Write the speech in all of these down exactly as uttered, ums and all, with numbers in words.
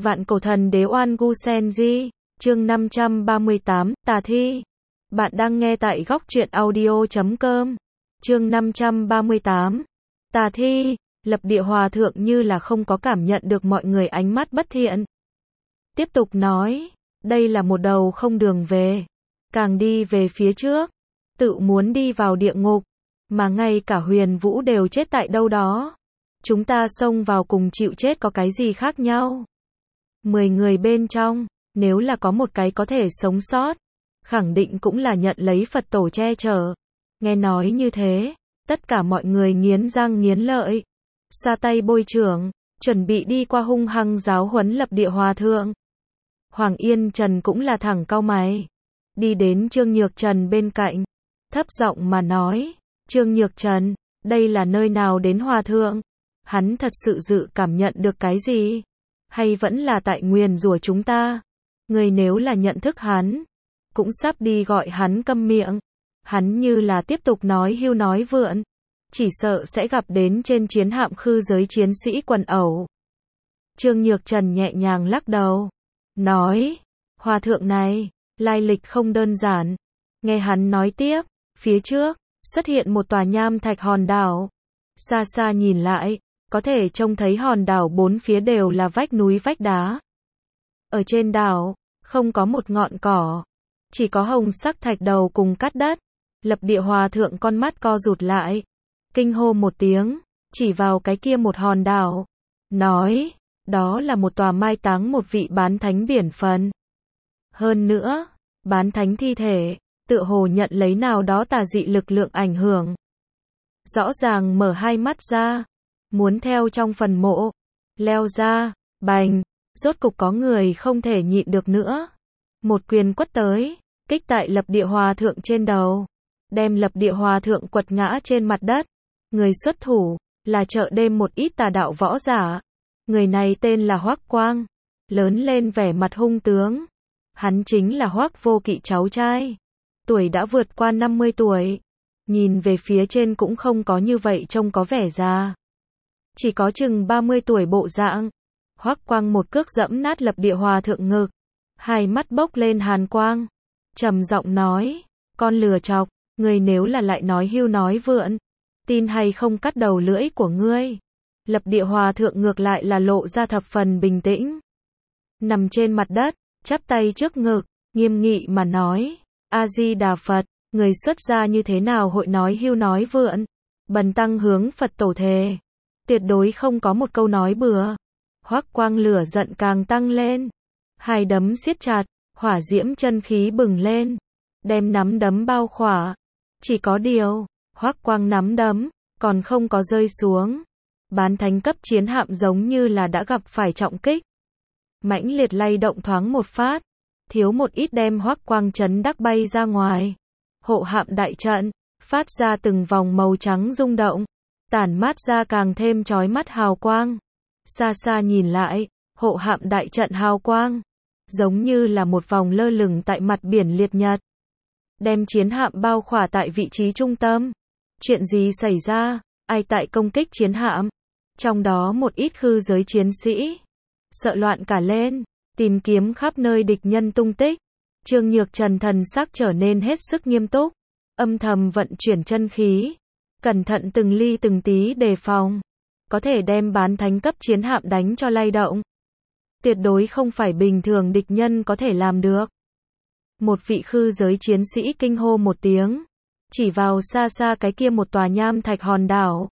Vạn cổ thần đế Oan Gu Sen Di, chương năm trăm ba mươi tám, Tà Thi. Bạn đang nghe tại góc truyện audio chấm com. Chương năm trăm ba mươi tám, Tà Thi. Lập Địa Hòa Thượng như là không có cảm nhận được mọi người ánh mắt bất thiện. Tiếp tục nói, đây là một đầu không đường về. Càng đi về phía trước, tự muốn đi vào địa ngục, mà ngay cả Huyền Vũ đều chết tại đâu đó. Chúng ta xông vào cùng chịu chết có cái gì khác nhau? Mười người bên trong, nếu là có một cái có thể sống sót, khẳng định cũng là nhận lấy Phật tổ che chở. Nghe nói như thế, tất cả mọi người nghiến răng nghiến lợi, xoa tay bôi trưởng, chuẩn bị đi qua hung hăng giáo huấn Lập Địa Hòa Thượng. Hoàng Yên Trần cũng là thẳng cau mày, đi đến Trương Nhược Trần bên cạnh, thấp giọng mà nói, Trương Nhược Trần, đây là nơi nào đến Hòa Thượng? Hắn thật sự dự cảm nhận được cái gì? Hay vẫn là tại nguyền rủa chúng ta? Người nếu là nhận thức hắn, cũng sắp đi gọi hắn câm miệng. Hắn như là tiếp tục nói hưu nói vượn, chỉ sợ sẽ gặp đến trên chiến hạm khư giới chiến sĩ quần ẩu. Trương Nhược Trần nhẹ nhàng lắc đầu, nói, Hòa Thượng này, lai lịch không đơn giản. Nghe hắn nói tiếp, phía trước, xuất hiện một tòa nham thạch hòn đảo. Xa xa nhìn lại, có thể trông thấy hòn đảo bốn phía đều là vách núi vách đá. Ở trên đảo, không có một ngọn cỏ, chỉ có hồng sắc thạch đầu cùng cát đất. Lập Địa Hòa Thượng con mắt co rụt lại, kinh hô một tiếng, chỉ vào cái kia một hòn đảo, nói, đó là một tòa mai táng một vị bán thánh biển phần. Hơn nữa, bán thánh thi thể, tựa hồ nhận lấy nào đó tà dị lực lượng ảnh hưởng. Rõ ràng mở hai mắt ra, muốn theo trong phần mộ, leo ra, bành, rốt cục có người không thể nhịn được nữa. Một quyền quất tới, kích tại Lập Địa Hòa Thượng trên đầu, đem Lập Địa Hòa Thượng quật ngã trên mặt đất. Người xuất thủ, là chợ đêm một ít tà đạo võ giả. Người này tên là Hoắc Quang, lớn lên vẻ mặt hung tướng. Hắn chính là Hoắc Vô Kỵ cháu trai, tuổi đã vượt qua năm mươi tuổi. Nhìn về phía trên cũng không có như vậy trông có vẻ già, chỉ có chừng ba mươi tuổi bộ dạng. Hoắc Quang một cước dẫm nát Lập Địa Hòa Thượng ngực, hai mắt bốc lên hàn quang, trầm giọng nói, con lừa chọc, ngươi nếu là lại nói hưu nói vượn, tin hay không cắt đầu lưỡi của ngươi. Lập Địa Hòa Thượng ngược lại là lộ ra thập phần bình tĩnh, nằm trên mặt đất, chắp tay trước ngực, nghiêm nghị mà nói, A Di Đà Phật, người xuất gia như thế nào hội nói hưu nói vượn? Bần tăng hướng Phật tổ thề, tuyệt đối không có một câu nói bừa. Hoắc Quang lửa giận càng tăng lên, hai đấm siết chặt, hỏa diễm chân khí bừng lên, đem nắm đấm bao khỏa. Chỉ có điều, Hoắc Quang nắm đấm còn không có rơi xuống, bán thánh cấp chiến hạm giống như là đã gặp phải trọng kích, mãnh liệt lay động thoáng một phát, thiếu một ít đem Hoắc Quang chấn đắc bay ra ngoài. Hộ hạm đại trận phát ra từng vòng màu trắng rung động, tản mát ra càng thêm chói mắt hào quang. Xa xa nhìn lại, hộ hạm đại trận hào quang giống như là một vòng lơ lửng tại mặt biển liệt nhật, đem chiến hạm bao khỏa tại vị trí trung tâm. Chuyện gì xảy ra? Ai tại công kích chiến hạm? Trong đó một ít khư giới chiến sĩ sợ loạn cả lên, tìm kiếm khắp nơi địch nhân tung tích. Trương Nhược Trần thần sắc trở nên hết sức nghiêm túc, âm thầm vận chuyển chân khí, cẩn thận từng ly từng tí đề phòng, có thể đem bán thánh cấp chiến hạm đánh cho lay động. Tuyệt đối không phải bình thường địch nhân có thể làm được. Một vị khư giới chiến sĩ kinh hô một tiếng, chỉ vào xa xa cái kia một tòa nham thạch hòn đảo,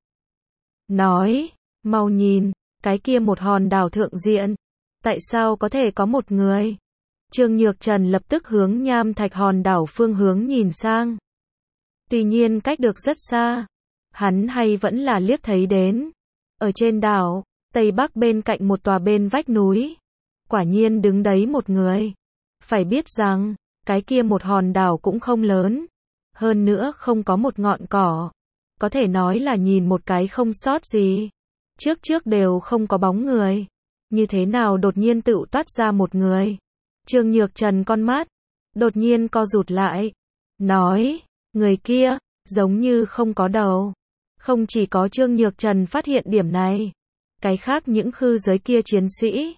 nói, mau nhìn, cái kia một hòn đảo thượng diện, tại sao có thể có một người? Trương Nhược Trần lập tức hướng nham thạch hòn đảo phương hướng nhìn sang. Tuy nhiên cách được rất xa, hắn hay vẫn là liếc thấy đến. Ở trên đảo, tây bắc bên cạnh một tòa bên vách núi, quả nhiên đứng đấy một người. Phải biết rằng, cái kia một hòn đảo cũng không lớn, hơn nữa không có một ngọn cỏ, có thể nói là nhìn một cái không sót gì. Trước trước đều không có bóng người, như thế nào đột nhiên tự toát ra một người? Trương Nhược Trần con mắt đột nhiên co rụt lại, nói, người kia giống như không có đầu. Không chỉ có Trương Nhược Trần phát hiện điểm này, cái khác những khư giới kia chiến sĩ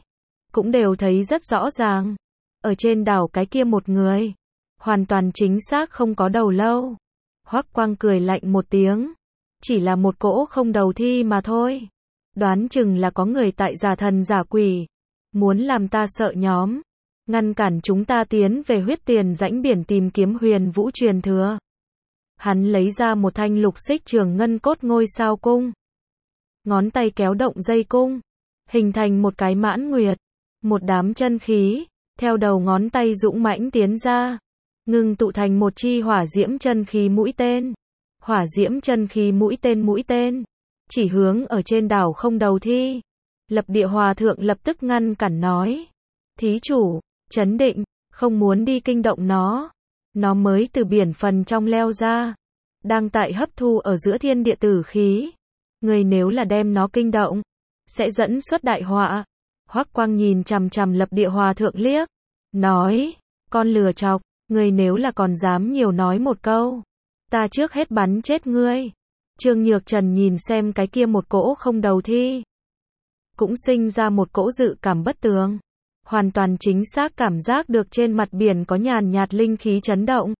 cũng đều thấy rất rõ ràng. Ở trên đảo cái kia một người, hoàn toàn chính xác không có đầu lâu. Hoắc Quang cười lạnh một tiếng, chỉ là một cỗ không đầu thi mà thôi. Đoán chừng là có người tại giả thần giả quỷ, muốn làm ta sợ nhóm, ngăn cản chúng ta tiến về huyết tiền rãnh biển tìm kiếm huyền vũ truyền thừa. Hắn lấy ra một thanh lục xích trường ngân cốt ngôi sao cung. Ngón tay kéo động dây cung, hình thành một cái mãn nguyệt, một đám chân khí, theo đầu ngón tay dũng mãnh tiến ra, ngưng tụ thành một chi hỏa diễm chân khí mũi tên. Hỏa diễm chân khí mũi tên mũi tên, chỉ hướng ở trên đảo không đầu thi. Lập địa hòa thượng lập tức ngăn cản nói, thí chủ, trấn định, không muốn đi kinh động nó. Nó mới từ biển phần trong leo ra, đang tại hấp thu ở giữa thiên địa tử khí. Người nếu là đem nó kinh động, sẽ dẫn xuất đại họa. Hoắc Quang nhìn chằm chằm lập địa hòa thượng liếc, nói, con lừa chọc, người nếu là còn dám nhiều nói một câu, ta trước hết bắn chết ngươi. Trương Nhược Trần nhìn xem cái kia một cỗ không đầu thi, cũng sinh ra một cỗ dự cảm bất tường. Hoàn toàn chính xác cảm giác được trên mặt biển có nhàn nhạt linh khí chấn động.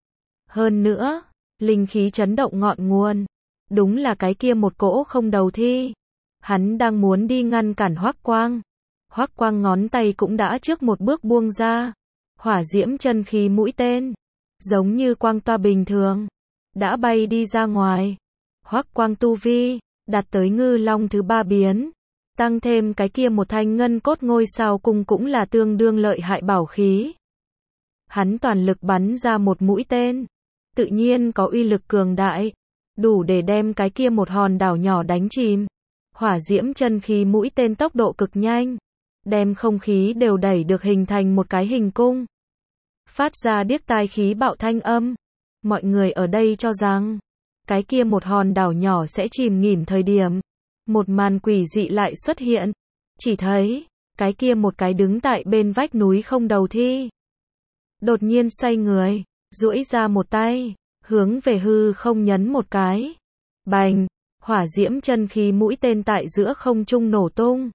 Hơn nữa, linh khí chấn động ngọn nguồn, đúng là cái kia một cỗ không đầu thi. Hắn đang muốn đi ngăn cản Hoắc Quang. Hoắc Quang ngón tay cũng đã trước một bước buông ra. Hỏa diễm chân khí mũi tên, giống như quang toa bình thường, đã bay đi ra ngoài. Hoắc Quang tu vi, đạt tới ngư long thứ ba biến. Tăng thêm cái kia một thanh ngân cốt ngôi sao cung cũng là tương đương lợi hại bảo khí. Hắn toàn lực bắn ra một mũi tên, tự nhiên có uy lực cường đại, đủ để đem cái kia một hòn đảo nhỏ đánh chìm. Hỏa diễm chân khí mũi tên tốc độ cực nhanh, đem không khí đều đẩy được hình thành một cái hình cung. Phát ra điếc tai khí bạo thanh âm. Mọi người ở đây cho rằng, cái kia một hòn đảo nhỏ sẽ chìm nghỉm thời điểm. Một màn quỷ dị lại xuất hiện. Chỉ thấy, cái kia một cái đứng tại bên vách núi không đầu thi. Đột nhiên xoay người, duỗi ra một tay, hướng về hư không nhấn một cái. Bành, hỏa diễm chân khí mũi tên tại giữa không trung nổ tung.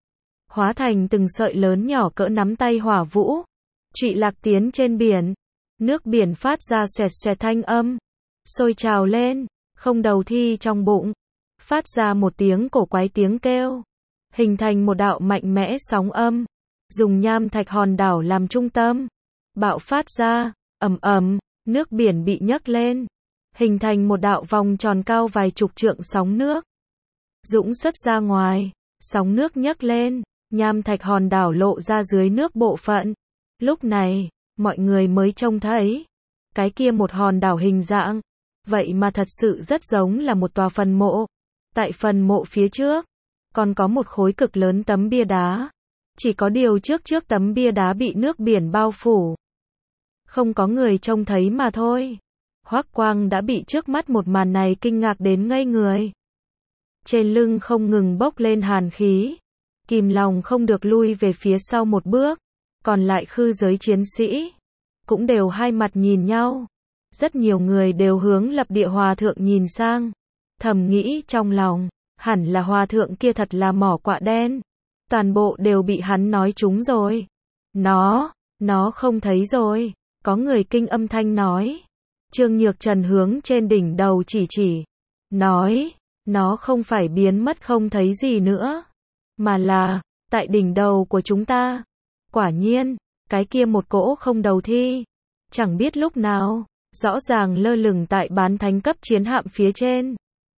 Hóa thành từng sợi lớn nhỏ cỡ nắm tay hỏa vũ. Trụy lạc tiến trên biển. Nước biển phát ra xoẹt xoẹt thanh âm. Sôi trào lên, không đầu thi trong bụng. Phát ra một tiếng cổ quái tiếng kêu, hình thành một đạo mạnh mẽ sóng âm, dùng nham thạch hòn đảo làm trung tâm, bạo phát ra, ầm ầm, nước biển bị nhấc lên, hình thành một đạo vòng tròn cao vài chục trượng sóng nước, dũng xuất ra ngoài, sóng nước nhấc lên, nham thạch hòn đảo lộ ra dưới nước bộ phận. Lúc này, mọi người mới trông thấy, cái kia một hòn đảo hình dạng, vậy mà thật sự rất giống là một tòa phần mộ. Tại phần mộ phía trước, còn có một khối cực lớn tấm bia đá. Chỉ có điều trước trước tấm bia đá bị nước biển bao phủ. Không có người trông thấy mà thôi. Hoắc Quang đã bị trước mắt một màn này kinh ngạc đến ngây người. Trên lưng không ngừng bốc lên hàn khí. Kìm lòng không được lui về phía sau một bước. Còn lại khư giới chiến sĩ, cũng đều hai mặt nhìn nhau. Rất nhiều người đều hướng lập địa hòa thượng nhìn sang. Thầm nghĩ trong lòng, hẳn là hòa thượng kia thật là mỏ quạ đen. Toàn bộ đều bị hắn nói trúng rồi. Nó, nó không thấy rồi. Có người kinh âm thanh nói. Trương Nhược Trần hướng trên đỉnh đầu chỉ chỉ. Nói, nó không phải biến mất không thấy gì nữa. Mà là, tại đỉnh đầu của chúng ta. Quả nhiên, cái kia một cỗ không đầu thi. Chẳng biết lúc nào, rõ ràng lơ lửng tại bán thánh cấp chiến hạm phía trên.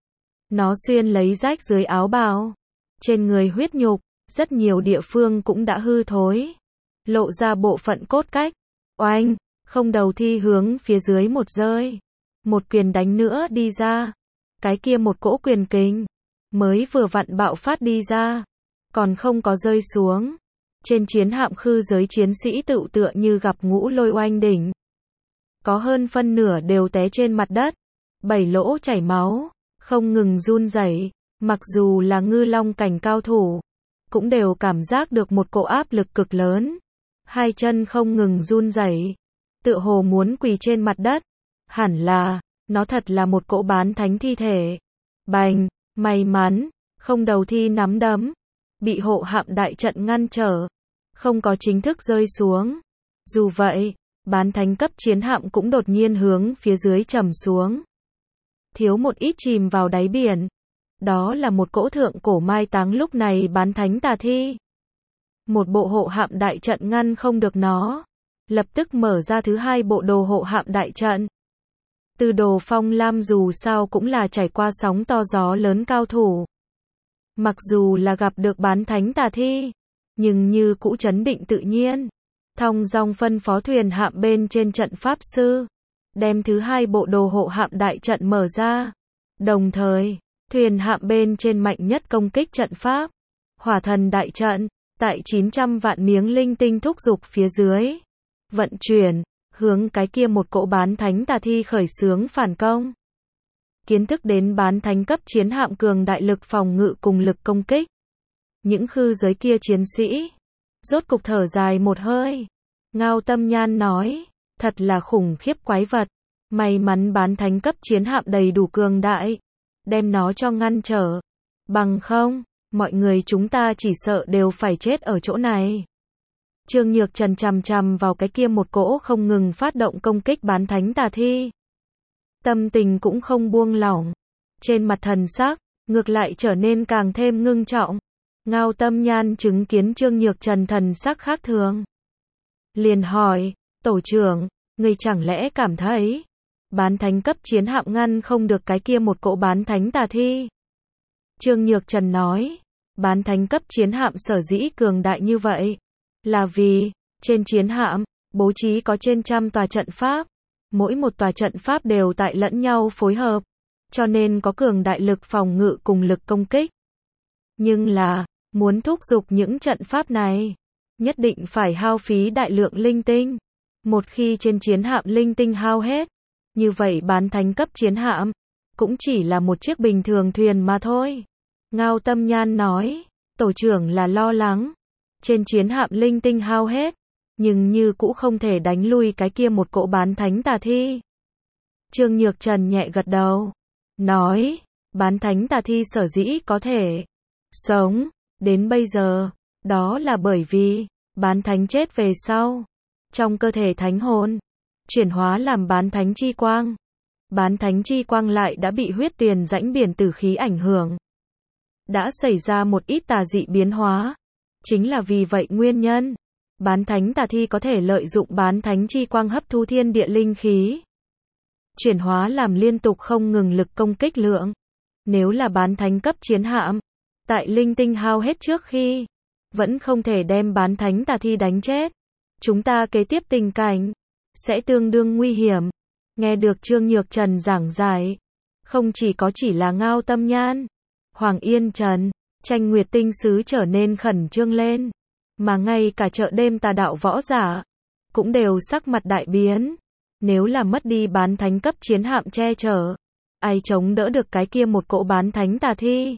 Nó xuyên lấy rách dưới áo bào. Trên người huyết nhục, rất nhiều địa phương cũng đã hư thối. Lộ ra bộ phận cốt cách. Oanh, không đầu thi hướng phía dưới một rơi. Một quyền đánh nữa đi ra. Cái kia một cỗ quyền kình, mới vừa vặn bạo phát đi ra. Còn không có rơi xuống. Trên chiến hạm khư giới chiến sĩ tự tựa như gặp ngũ lôi oanh đỉnh. Có hơn phân nửa đều té trên mặt đất. Bảy lỗ chảy máu. Không ngừng run rẩy, mặc dù là ngư long cảnh cao thủ, cũng đều cảm giác được một cỗ áp lực cực lớn. Hai chân không ngừng run rẩy, tựa hồ muốn quỳ trên mặt đất. Hẳn là, nó thật là một cỗ bán thánh thi thể. Bành, may mắn, không đầu thi nắm đấm, bị hộ hạm đại trận ngăn trở. không có chính thức rơi xuống. Dù vậy, bán thánh cấp chiến hạm cũng đột nhiên hướng phía dưới trầm xuống. Thiếu một ít chìm vào đáy biển. Đó là một cỗ thượng cổ mai táng lúc này bán thánh tà thi. Một bộ hộ hạm đại trận ngăn không được nó. Lập tức mở ra thứ hai bộ đồ hộ hạm đại trận. Từ Đồ Phong Lam dù sao cũng là trải qua sóng to gió lớn cao thủ. Mặc dù là gặp được bán thánh tà thi, nhưng như cũ trấn định tự nhiên. Thong dong phân phó thuyền hạm bên trên trận pháp sư. Đem thứ hai bộ đồ hộ hạm đại trận mở ra. Đồng thời, thuyền hạm bên trên mạnh nhất công kích trận pháp. Hỏa thần đại trận, tại chín trăm vạn miếng linh tinh thúc dục phía dưới. Vận chuyển, hướng cái kia một cỗ bán thánh tà thi khởi xướng phản công. Kiến thức đến bán thánh cấp chiến hạm cường đại lực phòng ngự cùng lực công kích. Những khư giới kia chiến sĩ, rốt cục thở dài một hơi. Ngao Tâm Nhan nói, thật là khủng khiếp quái vật. May mắn bán thánh cấp chiến hạm đầy đủ cường đại, đem nó cho ngăn trở. Bằng không, mọi người chúng ta chỉ sợ đều phải chết ở chỗ này. Trương Nhược Trần chằm chằm vào cái kia một cỗ không ngừng phát động công kích bán thánh tà thi. Tâm tình cũng không buông lỏng. Trên mặt thần sắc, ngược lại trở nên càng thêm ngưng trọng. Ngao Tâm Nhan chứng kiến Trương Nhược Trần thần sắc khác thường. Liền hỏi, tổ trưởng, người chẳng lẽ cảm thấy, bán thánh cấp chiến hạm ngăn không được cái kia một cỗ bán thánh tà thi? Trương Nhược Trần nói, bán thánh cấp chiến hạm sở dĩ cường đại như vậy, là vì, trên chiến hạm, bố trí có trên trăm tòa trận pháp, mỗi một tòa trận pháp đều tại lẫn nhau phối hợp, cho nên có cường đại lực phòng ngự cùng lực công kích. Nhưng là, muốn thúc giục những trận pháp này, nhất định phải hao phí đại lượng linh tinh. Một khi trên chiến hạm linh tinh hao hết, như vậy bán thánh cấp chiến hạm, cũng chỉ là một chiếc bình thường thuyền mà thôi. Ngao Tâm Nhan nói, tổ trưởng là lo lắng. Trên chiến hạm linh tinh hao hết, nhưng như cũ không thể đánh lui cái kia một cỗ bán thánh tà thi. Trương Nhược Trần nhẹ gật đầu, nói, bán thánh tà thi sở dĩ có thể sống đến bây giờ, đó là bởi vì bán thánh chết về sau, trong cơ thể thánh hồn chuyển hóa làm bán thánh chi quang. Bán thánh chi quang lại đã bị huyết tiền rãnh biển tử khí ảnh hưởng, đã xảy ra một ít tà dị biến hóa. Chính là vì vậy nguyên nhân, bán thánh tà thi có thể lợi dụng bán thánh chi quang hấp thu thiên địa linh khí, chuyển hóa làm liên tục không ngừng lực công kích lượng. Nếu là bán thánh cấp chiến hạm, tại linh tinh hao hết trước khi, vẫn không thể đem bán thánh tà thi đánh chết, chúng ta kế tiếp tình cảnh sẽ tương đương nguy hiểm. Nghe được Trương Nhược Trần giảng giải, không chỉ có chỉ là Ngao Tâm Nhan, Hoàng Yên Trần, Tranh Nguyệt Tinh Sứ trở nên khẩn trương lên, mà ngay cả chợ đêm tà đạo võ giả cũng đều sắc mặt đại biến. Nếu là mất đi bán thánh cấp chiến hạm che chở, ai chống đỡ được cái kia một cỗ bán thánh tà thi?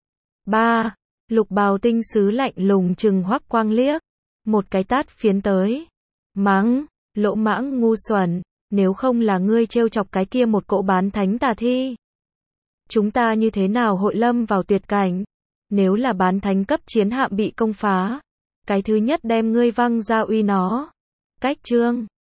Ba, Lục Bào Tinh Sứ lạnh lùng trừng Hoắc Quang liếc, một cái tát phiến tới, mắng, lỗ mãng ngu xuẩn, nếu không là ngươi trêu chọc cái kia một cỗ bán thánh tà thi, chúng ta như thế nào hội lâm vào tuyệt cảnh? Nếu là bán thánh cấp chiến hạm bị công phá, cái thứ nhất đem ngươi văng ra uy nó. Cách chương